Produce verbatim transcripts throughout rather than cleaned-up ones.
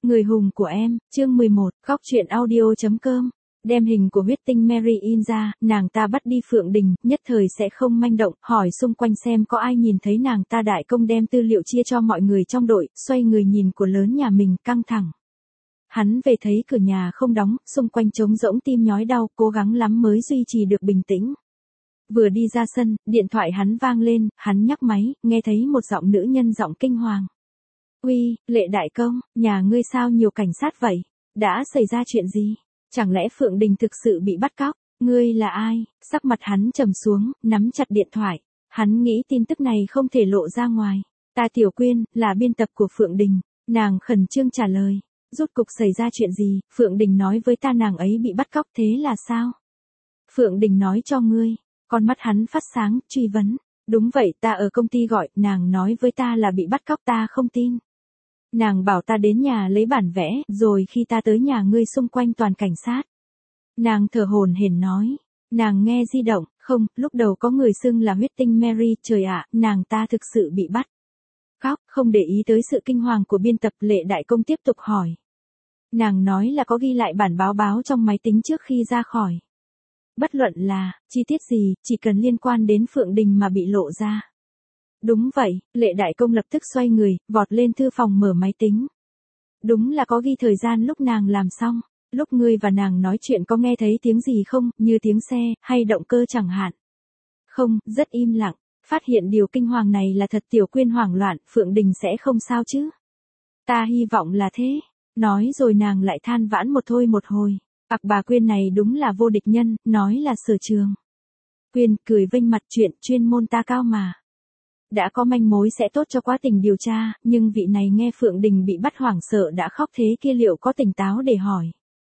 Người hùng của em, chương mười một, góc truyện audio.com. Đem hình của huyết tinh Mary in ra, nàng ta bắt đi Phượng Đình, nhất thời sẽ không manh động, hỏi xung quanh xem có ai nhìn thấy nàng ta. Đại công đem tư liệu chia cho mọi người trong đội, xoay người nhìn của lớn nhà mình, căng thẳng. Hắn về thấy cửa nhà không đóng, xung quanh trống rỗng, tim nhói đau, cố gắng lắm mới duy trì được bình tĩnh. Vừa đi ra sân, điện thoại hắn vang lên, hắn nhấc máy, nghe thấy một giọng nữ nhân giọng kinh hoàng. Uy, Lệ đại công, nhà ngươi sao nhiều cảnh sát vậy? Đã xảy ra chuyện gì? Chẳng lẽ Phượng Đình thực sự bị bắt cóc? Ngươi là ai? Sắc mặt hắn trầm xuống, nắm chặt điện thoại. Hắn nghĩ tin tức này không thể lộ ra ngoài. Ta Tiểu Quyên, là biên tập của Phượng Đình. Nàng khẩn trương trả lời. Rốt cục xảy ra chuyện gì? Phượng Đình nói với ta nàng ấy bị bắt cóc, thế là sao? Phượng Đình nói cho ngươi. Con mắt hắn phát sáng, truy vấn. Đúng vậy, ta ở công ty gọi, nàng nói với ta là bị bắt cóc, ta không tin. Nàng bảo ta đến nhà lấy bản vẽ, rồi khi ta tới nhà ngươi xung quanh toàn cảnh sát. Nàng thở hổn hển nói. Nàng nghe di động, không, lúc đầu có người xưng là huyết tinh Mary, trời ạ, nàng ta thực sự bị bắt. Khóc, không để ý tới sự kinh hoàng của biên tập. Lệ đại công tiếp tục hỏi. Nàng nói là có ghi lại bản báo báo trong máy tính trước khi ra khỏi. Bất luận là, chi tiết gì, chỉ cần liên quan đến Phượng Đình mà bị lộ ra. Đúng vậy, Lệ đại công lập tức xoay người, vọt lên thư phòng mở máy tính. Đúng là có ghi thời gian lúc nàng làm xong, lúc ngươi và nàng nói chuyện có nghe thấy tiếng gì không, như tiếng xe, hay động cơ chẳng hạn. Không, rất im lặng, phát hiện điều kinh hoàng này là thật. Tiểu Quyên hoảng loạn, Phượng Đình sẽ không sao chứ? Ta hy vọng là thế. Nói rồi nàng lại than vãn một thôi một hồi. Ặc bà Quyên này đúng là vô địch nhân, nói là Sở Trường. Quyên cười vênh mặt, chuyện chuyên môn ta cao mà. Đã có manh mối sẽ tốt cho quá trình điều tra, nhưng vị này nghe Phượng Đình bị bắt hoảng sợ đã khóc thế kia liệu có tỉnh táo để hỏi.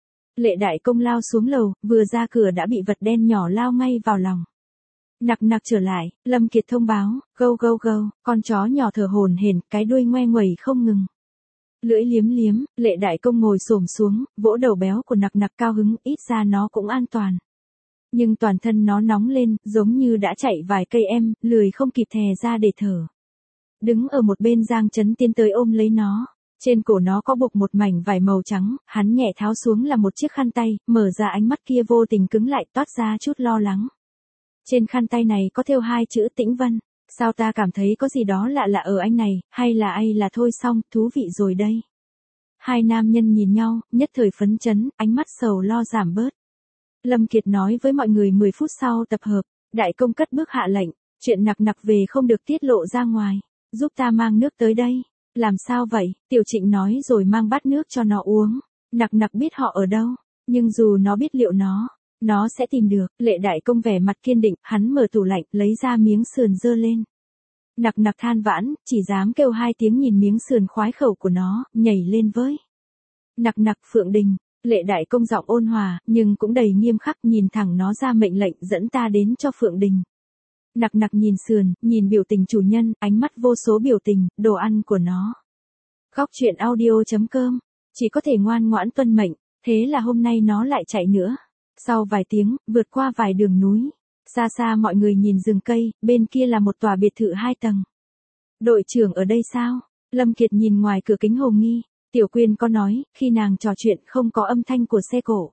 Lệ đại công lao xuống lầu, vừa ra cửa đã bị vật đen nhỏ lao ngay vào lòng. Nặc nặc trở lại, Lâm Kiệt thông báo, gâu gâu gâu, con chó nhỏ thở hổn hển, cái đuôi ngoe nguẩy không ngừng. Lưỡi liếm liếm, Lệ đại công ngồi xổm xuống, vỗ đầu béo của nặc nặc, cao hứng, ít ra nó cũng an toàn. Nhưng toàn thân nó nóng lên, giống như đã chạy vài cây em, lười không kịp thè ra để thở. Đứng ở một bên Giang Chấn tiến tới ôm lấy nó. Trên cổ nó có buộc một mảnh vải màu trắng, hắn nhẹ tháo xuống là một chiếc khăn tay, mở ra ánh mắt kia vô tình cứng lại, toát ra chút lo lắng. Trên khăn tay này có thêu hai chữ Tĩnh Vân. Sao ta cảm thấy có gì đó lạ lạ ở anh này, hay là ai là thôi xong, thú vị rồi đây. Hai nam nhân nhìn nhau, nhất thời phấn chấn, ánh mắt sầu lo giảm bớt. Lâm Kiệt nói với mọi người mười phút sau tập hợp, đại công cất bước hạ lệnh, chuyện nặc nặc về không được tiết lộ ra ngoài, giúp ta mang nước tới đây. Làm sao vậy? Tiểu Trịnh nói rồi mang bát nước cho nó uống. Nặc nặc biết họ ở đâu, nhưng dù nó biết liệu nó, nó sẽ tìm được. Lệ đại công vẻ mặt kiên định, hắn mở tủ lạnh, lấy ra miếng sườn dơ lên. Nặc nặc than vãn, chỉ dám kêu hai tiếng nhìn miếng sườn khoái khẩu của nó, nhảy lên với. Nặc nặc Phượng Đình. Lệ đại công giọng ôn hòa, nhưng cũng đầy nghiêm khắc, nhìn thẳng nó ra mệnh lệnh, dẫn ta đến cho Phượng Đình. Nặc nặc nhìn sườn, nhìn biểu tình chủ nhân, ánh mắt vô số biểu tình, đồ ăn của nó. Góc truyện audio.com, chỉ có thể ngoan ngoãn tuân mệnh, thế là hôm nay nó lại chạy nữa. Sau vài tiếng, vượt qua vài đường núi, xa xa mọi người nhìn rừng cây, bên kia là một tòa biệt thự hai tầng. Đội trưởng ở đây sao? Lâm Kiệt nhìn ngoài cửa kính hồ nghi. Tiểu Quyên có nói, khi nàng trò chuyện không có âm thanh của xe cộ.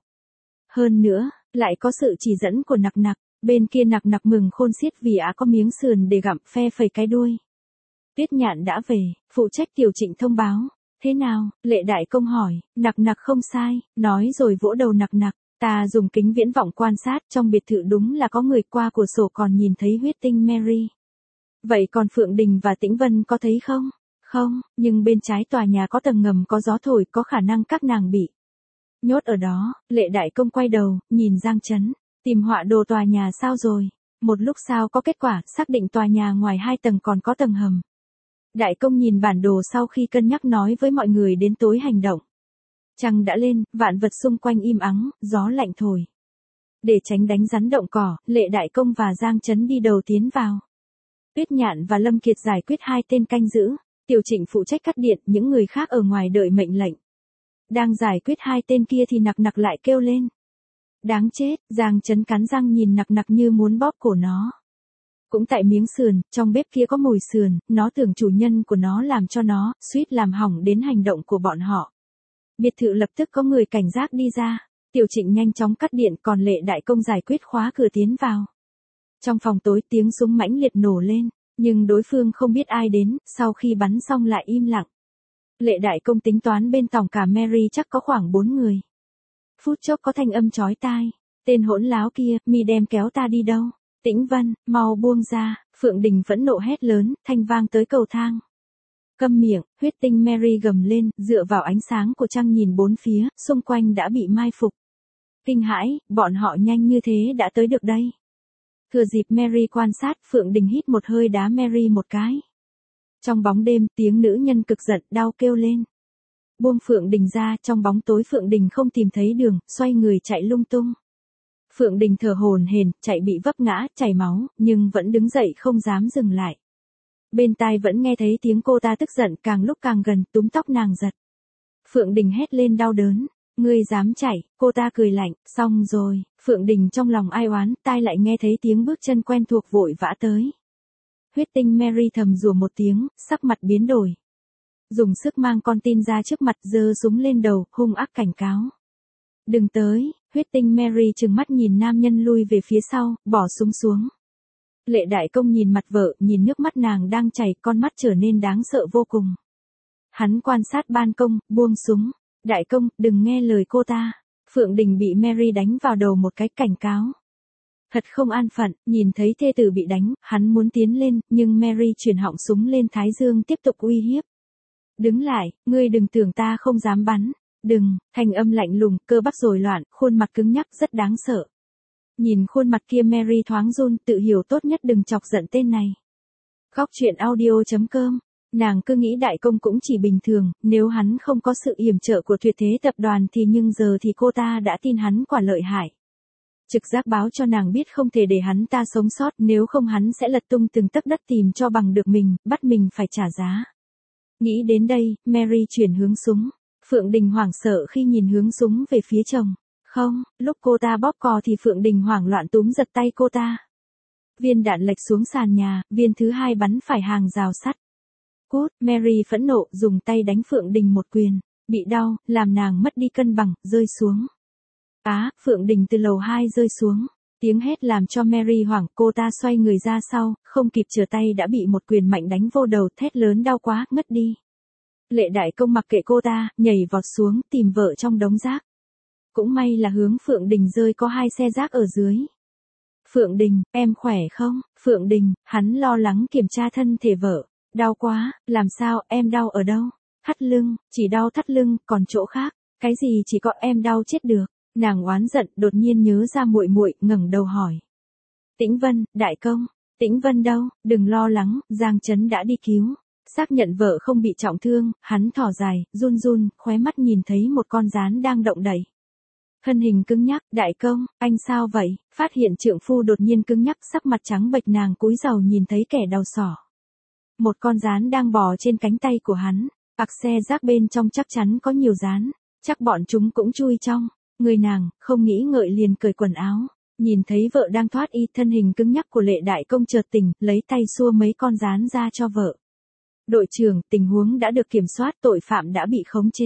Hơn nữa, lại có sự chỉ dẫn của nặc nặc, bên kia nặc nặc mừng khôn xiết vì á có miếng sườn để gặm, phe phẩy cái đuôi. Tuyết Nhạn đã về, phụ trách Tiểu Trịnh thông báo. Thế nào? Lệ đại công hỏi. Nặc nặc không sai, nói rồi vỗ đầu nặc nặc. Ta dùng kính viễn vọng quan sát, trong biệt thự đúng là có người, qua cửa sổ còn nhìn thấy huyết tinh Mary. Vậy còn Phượng Đình và Tĩnh Vân có thấy không? Không, nhưng bên trái tòa nhà có tầng ngầm, có gió thổi, có khả năng các nàng bị nhốt ở đó. Lệ đại công quay đầu, nhìn Giang Chấn. Tìm họa đồ tòa nhà sao rồi? Một lúc sau có kết quả, xác định tòa nhà ngoài hai tầng còn có tầng hầm. Đại công nhìn bản đồ sau khi cân nhắc nói với mọi người đến tối hành động. Trăng đã lên, vạn vật xung quanh im ắng, gió lạnh thổi. Để tránh đánh rắn động cỏ, Lệ đại công và Giang Chấn đi đầu tiến vào. Tuyết Nhạn và Lâm Kiệt giải quyết hai tên canh giữ. Tiểu Trịnh phụ trách cắt điện, những người khác ở ngoài đợi mệnh lệnh. Đang giải quyết hai tên kia thì nặc nặc lại kêu lên. Đáng chết, Giang Chấn cắn răng nhìn nặc nặc như muốn bóp cổ nó. Cũng tại miếng sườn, trong bếp kia có mùi sườn, nó tưởng chủ nhân của nó làm cho nó, suýt làm hỏng đến hành động của bọn họ. Biệt thự lập tức có người cảnh giác đi ra. Tiểu Trịnh nhanh chóng cắt điện, còn Lệ Đại Công giải quyết khóa cửa tiến vào. Trong phòng tối tiếng súng mãnh liệt nổ lên, nhưng đối phương không biết ai đến, sau khi bắn xong lại im lặng. Lệ Đại Công tính toán bên tổng cả Mary chắc có khoảng bốn người. Phút chốc có thanh âm chói tai. Tên hỗn láo kia, mi đem kéo ta đi đâu? Tĩnh Vân, mau buông ra. Phượng Đình phẫn nộ hét lớn, thanh vang tới cầu thang. Câm miệng, huyết tinh Mary gầm lên, dựa vào ánh sáng của trăng nhìn bốn phía, xung quanh đã bị mai phục. Kinh hãi, bọn họ nhanh như thế đã tới được đây. Thừa dịp Mary quan sát, Phượng Đình hít một hơi đá Mary một cái. Trong bóng đêm, tiếng nữ nhân cực giận, đau kêu lên. Buông Phượng Đình ra, trong bóng tối Phượng Đình không tìm thấy đường, xoay người chạy lung tung. Phượng Đình thở hổn hển, chạy bị vấp ngã, chảy máu, nhưng vẫn đứng dậy không dám dừng lại. Bên tai vẫn nghe thấy tiếng cô ta tức giận, càng lúc càng gần, túm tóc nàng giật. Phượng Đình hét lên đau đớn. Ngươi dám chạy, cô ta cười lạnh, xong rồi. Phượng Đình trong lòng ai oán, tai lại nghe thấy tiếng bước chân quen thuộc vội vã tới. Huyết tinh Mary thầm rủa một tiếng, sắc mặt biến đổi. Dùng sức mang con tin ra trước mặt, giơ súng lên đầu, hung ác cảnh cáo. Đừng tới. Huyết tinh Mary trừng mắt nhìn nam nhân lui về phía sau, bỏ súng xuống. Lệ Đại Công nhìn mặt vợ, nhìn nước mắt nàng đang chảy, con mắt trở nên đáng sợ vô cùng. Hắn quan sát ban công, buông súng. Đại Công, đừng nghe lời cô ta. Phượng Đình bị Mary đánh vào đầu một cái, cảnh cáo. Thật không an phận, nhìn thấy thê tử bị đánh, hắn muốn tiến lên, nhưng Mary chuyển họng súng lên thái dương tiếp tục uy hiếp. Đứng lại, ngươi đừng tưởng ta không dám bắn. Đừng, thanh âm lạnh lùng, cơ bắp rối loạn, khuôn mặt cứng nhắc rất đáng sợ. Nhìn khuôn mặt kia Mary thoáng run, tự hiểu tốt nhất đừng chọc giận tên này. Góc truyện audio chấm com. Nàng cứ nghĩ Đại Công cũng chỉ bình thường, nếu hắn không có sự yểm trợ của Tuyệt Thế tập đoàn thì nhưng giờ thì cô ta đã tin hắn quả lợi hại. Trực giác báo cho nàng biết không thể để hắn ta sống sót, nếu không hắn sẽ lật tung từng tấc đất tìm cho bằng được mình, bắt mình phải trả giá. Nghĩ đến đây, Mary chuyển hướng súng. Phượng Đình hoảng sợ khi nhìn hướng súng về phía chồng. Không, lúc cô ta bóp cò thì Phượng Đình hoảng loạn túm giật tay cô ta. Viên đạn lệch xuống sàn nhà, viên thứ hai bắn phải hàng rào sắt. Cút, Mary phẫn nộ, dùng tay đánh Phượng Đình một quyền. Bị đau, làm nàng mất đi cân bằng, rơi xuống. Á, Phượng Đình từ lầu hai rơi xuống. Tiếng hét làm cho Mary hoảng, cô ta xoay người ra sau, không kịp trở tay đã bị một quyền mạnh đánh vô đầu, thét lớn đau quá, ngất đi. Lệ Đại Công mặc kệ cô ta, nhảy vọt xuống, tìm vợ trong đống rác. Cũng may là hướng Phượng Đình rơi có hai xe rác ở dưới. Phượng Đình, em khỏe không? Phượng Đình, hắn lo lắng kiểm tra thân thể vợ. Đau quá, làm sao, em đau ở đâu? Thắt lưng, chỉ đau thắt lưng, còn chỗ khác, cái gì chỉ có em đau chết được. Nàng oán giận, đột nhiên nhớ ra muội muội, ngẩng đầu hỏi. Tĩnh Vân, Đại Công, Tĩnh Vân đâu? Đừng lo lắng, Giang Trấn đã đi cứu. Xác nhận vợ không bị trọng thương, hắn thỏ dài, run run, khóe mắt nhìn thấy một con gián đang động đậy. Thân hình cứng nhắc, Đại Công, anh sao vậy? Phát hiện trượng phu đột nhiên cứng nhắc, sắc mặt trắng bệch, nàng cúi đầu nhìn thấy kẻ đầu sỏ. Một con gián đang bò trên cánh tay của hắn, ặc xe rác bên trong chắc chắn có nhiều gián, chắc bọn chúng cũng chui trong. Người nàng, không nghĩ ngợi liền cởi quần áo, nhìn thấy vợ đang thoát y, thân hình cứng nhắc của Lệ Đại Công chợt tỉnh, lấy tay xua mấy con gián ra cho vợ. Đội trưởng, tình huống đã được kiểm soát, tội phạm đã bị khống chế.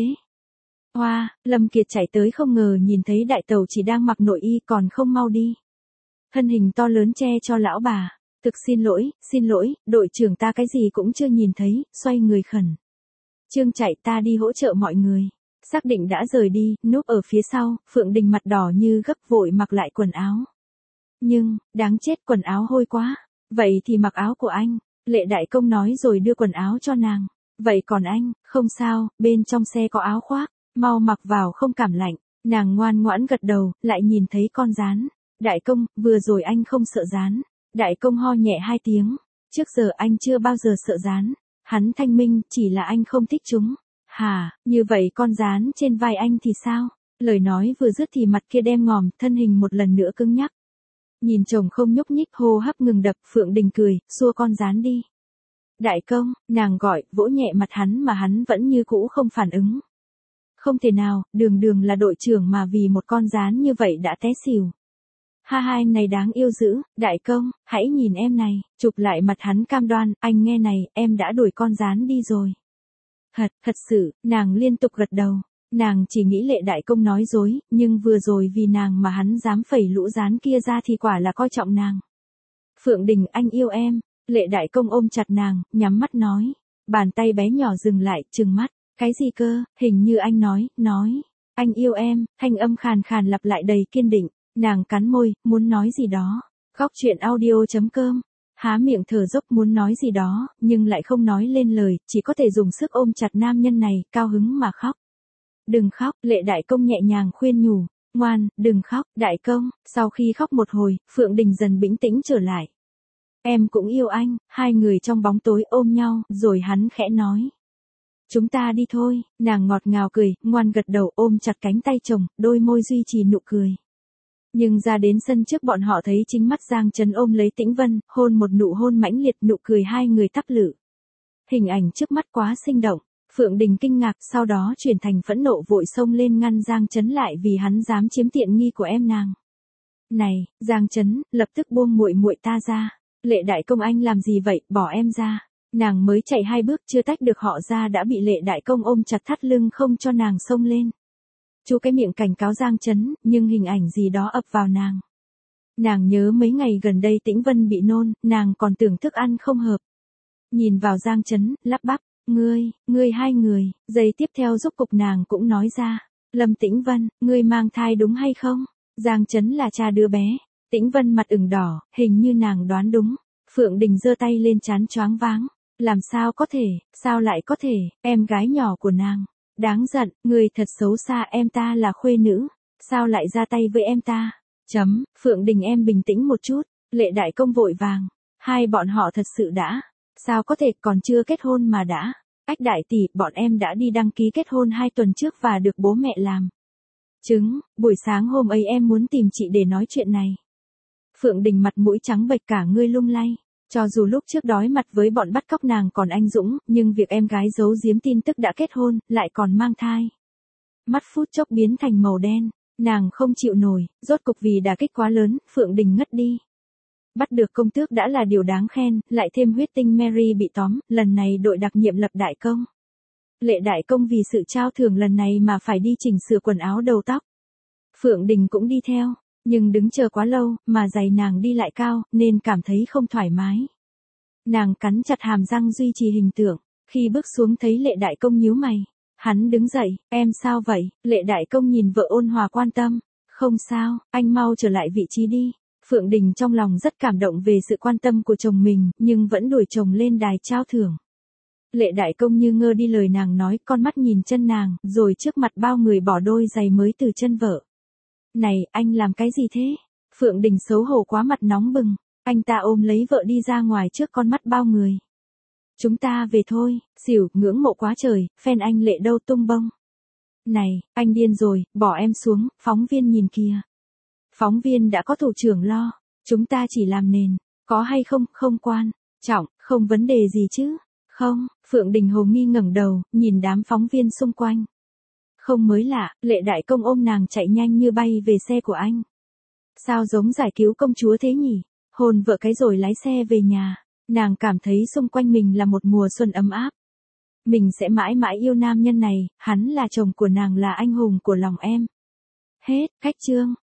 Hoa, wow, Lâm Kiệt chạy tới không ngờ nhìn thấy đại tàu chỉ đang mặc nội y còn không mau đi. Thân hình to lớn che cho lão bà. Thực xin lỗi, xin lỗi, đội trưởng ta cái gì cũng chưa nhìn thấy, xoay người khẩn. Trương chạy ta đi hỗ trợ mọi người. Xác định đã rời đi, núp ở phía sau, Phượng Đình mặt đỏ như gấp vội mặc lại quần áo. Nhưng, đáng chết, quần áo hôi quá. Vậy thì mặc áo của anh. Lệ Đại Công nói rồi đưa quần áo cho nàng. Vậy còn anh, không sao, bên trong xe có áo khoác, mau mặc vào không cảm lạnh. Nàng ngoan ngoãn gật đầu, lại nhìn thấy con gián. Đại Công, vừa rồi anh không sợ gián. Đại Công ho nhẹ hai tiếng. Trước giờ anh chưa bao giờ sợ gián. Hắn thanh minh, chỉ là anh không thích chúng. Hà, như vậy con gián trên vai anh thì sao? Lời nói vừa dứt thì mặt kia đen ngòm, thân hình một lần nữa cứng nhắc. Nhìn chồng không nhúc nhích, hô hấp ngừng đập, Phượng Đình cười, xua con gián đi. Đại Công, nàng gọi, vỗ nhẹ mặt hắn mà hắn vẫn như cũ không phản ứng. Không thể nào, đường đường là đội trưởng mà vì một con gián như vậy đã té xỉu. Ha ha, anh này đáng yêu dữ, Đại Công, hãy nhìn em này, chụp lại mặt hắn cam đoan, anh nghe này, em đã đuổi con gián đi rồi. Thật, thật sự, nàng liên tục gật đầu. Nàng chỉ nghĩ Lệ Đại Công nói dối, nhưng vừa rồi vì nàng mà hắn dám phẩy lũ rán kia ra thì quả là coi trọng nàng. Phượng Đình, anh yêu em. Lệ Đại Công ôm chặt nàng, nhắm mắt nói. Bàn tay bé nhỏ dừng lại, trừng mắt. Cái gì cơ, hình như anh nói, nói. Anh yêu em, thanh âm khàn khàn lặp lại đầy kiên định. Nàng cắn môi, muốn nói gì đó. Khóc chuyện audio chấm com. Há miệng thở dốc muốn nói gì đó, nhưng lại không nói lên lời, chỉ có thể dùng sức ôm chặt nam nhân này, cao hứng mà khóc. Đừng khóc, Lệ Đại Công nhẹ nhàng khuyên nhủ. Ngoan, đừng khóc, Đại Công. Sau khi khóc một hồi, Phượng Đình dần bình tĩnh trở lại. Em cũng yêu anh. Hai người trong bóng tối ôm nhau, rồi hắn khẽ nói. Chúng ta đi thôi. Nàng ngọt ngào cười, ngoan gật đầu ôm chặt cánh tay chồng, đôi môi duy trì nụ cười. Nhưng ra đến sân trước bọn họ thấy chính mắt Giang Chấn ôm lấy Tĩnh Vân, hôn một nụ hôn mãnh liệt, nụ cười hai người thắp lự. Hình ảnh trước mắt quá sinh động. Phượng Đình kinh ngạc, sau đó chuyển thành phẫn nộ vội xông lên ngăn Giang Chấn lại vì hắn dám chiếm tiện nghi của em nàng. Này, Giang Chấn, lập tức buông muội muội ta ra. Lệ Đại Công anh làm gì vậy, bỏ em ra. Nàng mới chạy hai bước chưa tách được họ ra đã bị Lệ Đại Công ôm chặt thắt lưng không cho nàng xông lên. Chú cái miệng cảnh cáo Giang Chấn, nhưng hình ảnh gì đó ập vào nàng. Nàng nhớ mấy ngày gần đây Tĩnh Vân bị nôn, nàng còn tưởng thức ăn không hợp. Nhìn vào Giang Chấn, lắp bắp, ngươi, ngươi hai người, giây tiếp theo rốt cục nàng cũng nói ra. Lâm Tĩnh Vân, ngươi mang thai đúng hay không? Giang Chấn là cha đứa bé. Tĩnh Vân mặt ửng đỏ, hình như nàng đoán đúng. Phượng Đình giơ tay lên trán choáng váng. Làm sao có thể, sao lại có thể, em gái nhỏ của nàng. Đáng giận, người thật xấu xa, em ta là khuê nữ. Sao lại ra tay với em ta? Chấm, Phượng Đình em bình tĩnh một chút. Lệ Đại Công vội vàng. Hai bọn họ thật sự đã. Sao có thể còn chưa kết hôn mà đã. Ách đại tỷ, bọn em đã đi đăng ký kết hôn hai tuần trước và được bố mẹ làm chứng. Buổi sáng hôm ấy em muốn tìm chị để nói chuyện này. Phượng Đình mặt mũi trắng bệch cả người lung lay. Cho dù lúc trước đói mặt với bọn bắt cóc nàng còn anh dũng, nhưng việc em gái giấu giếm tin tức đã kết hôn, lại còn mang thai. Mắt phút chốc biến thành màu đen, nàng không chịu nổi, rốt cục vì đả kích quá lớn, Phượng Đình ngất đi. Bắt được công tước đã là điều đáng khen, lại thêm huyết tinh Mary bị tóm, lần này đội đặc nhiệm lập đại công. Lệ Đại Công vì sự trao thưởng lần này mà phải đi chỉnh sửa quần áo đầu tóc. Phượng Đình cũng đi theo. Nhưng đứng chờ quá lâu, mà giày nàng đi lại cao, nên cảm thấy không thoải mái. Nàng cắn chặt hàm răng duy trì hình tượng, khi bước xuống thấy Lệ Đại Công nhíu mày. Hắn đứng dậy, em sao vậy? Lệ Đại Công nhìn vợ ôn hòa quan tâm. Không sao, anh mau trở lại vị trí đi. Phượng Đình trong lòng rất cảm động về sự quan tâm của chồng mình, nhưng vẫn đuổi chồng lên đài trao thưởng. Lệ Đại Công như ngơ đi lời nàng nói, con mắt nhìn chân nàng, rồi trước mặt bao người bỏ đôi giày mới từ chân vợ. Này, anh làm cái gì thế? Phượng Đình xấu hổ quá mặt nóng bừng. Anh ta ôm lấy vợ đi ra ngoài trước con mắt bao người. Chúng ta về thôi, xỉu, ngưỡng mộ quá trời, fan anh Lệ đâu tung bông. Này, anh điên rồi, bỏ em xuống, phóng viên nhìn kìa. Phóng viên đã có thủ trưởng lo, chúng ta chỉ làm nền, có hay không, không quan trọng, không vấn đề gì chứ. Không, Phượng Đình hồ nghi ngẩng đầu, nhìn đám phóng viên xung quanh. Không mới lạ, Lệ Đại Công ôm nàng chạy nhanh như bay về xe của anh. Sao giống giải cứu công chúa thế nhỉ? Hôn vợ cái rồi lái xe về nhà. Nàng cảm thấy xung quanh mình là một mùa xuân ấm áp. Mình sẽ mãi mãi yêu nam nhân này, hắn là chồng của nàng, là anh hùng của lòng em. Hết, khách chương.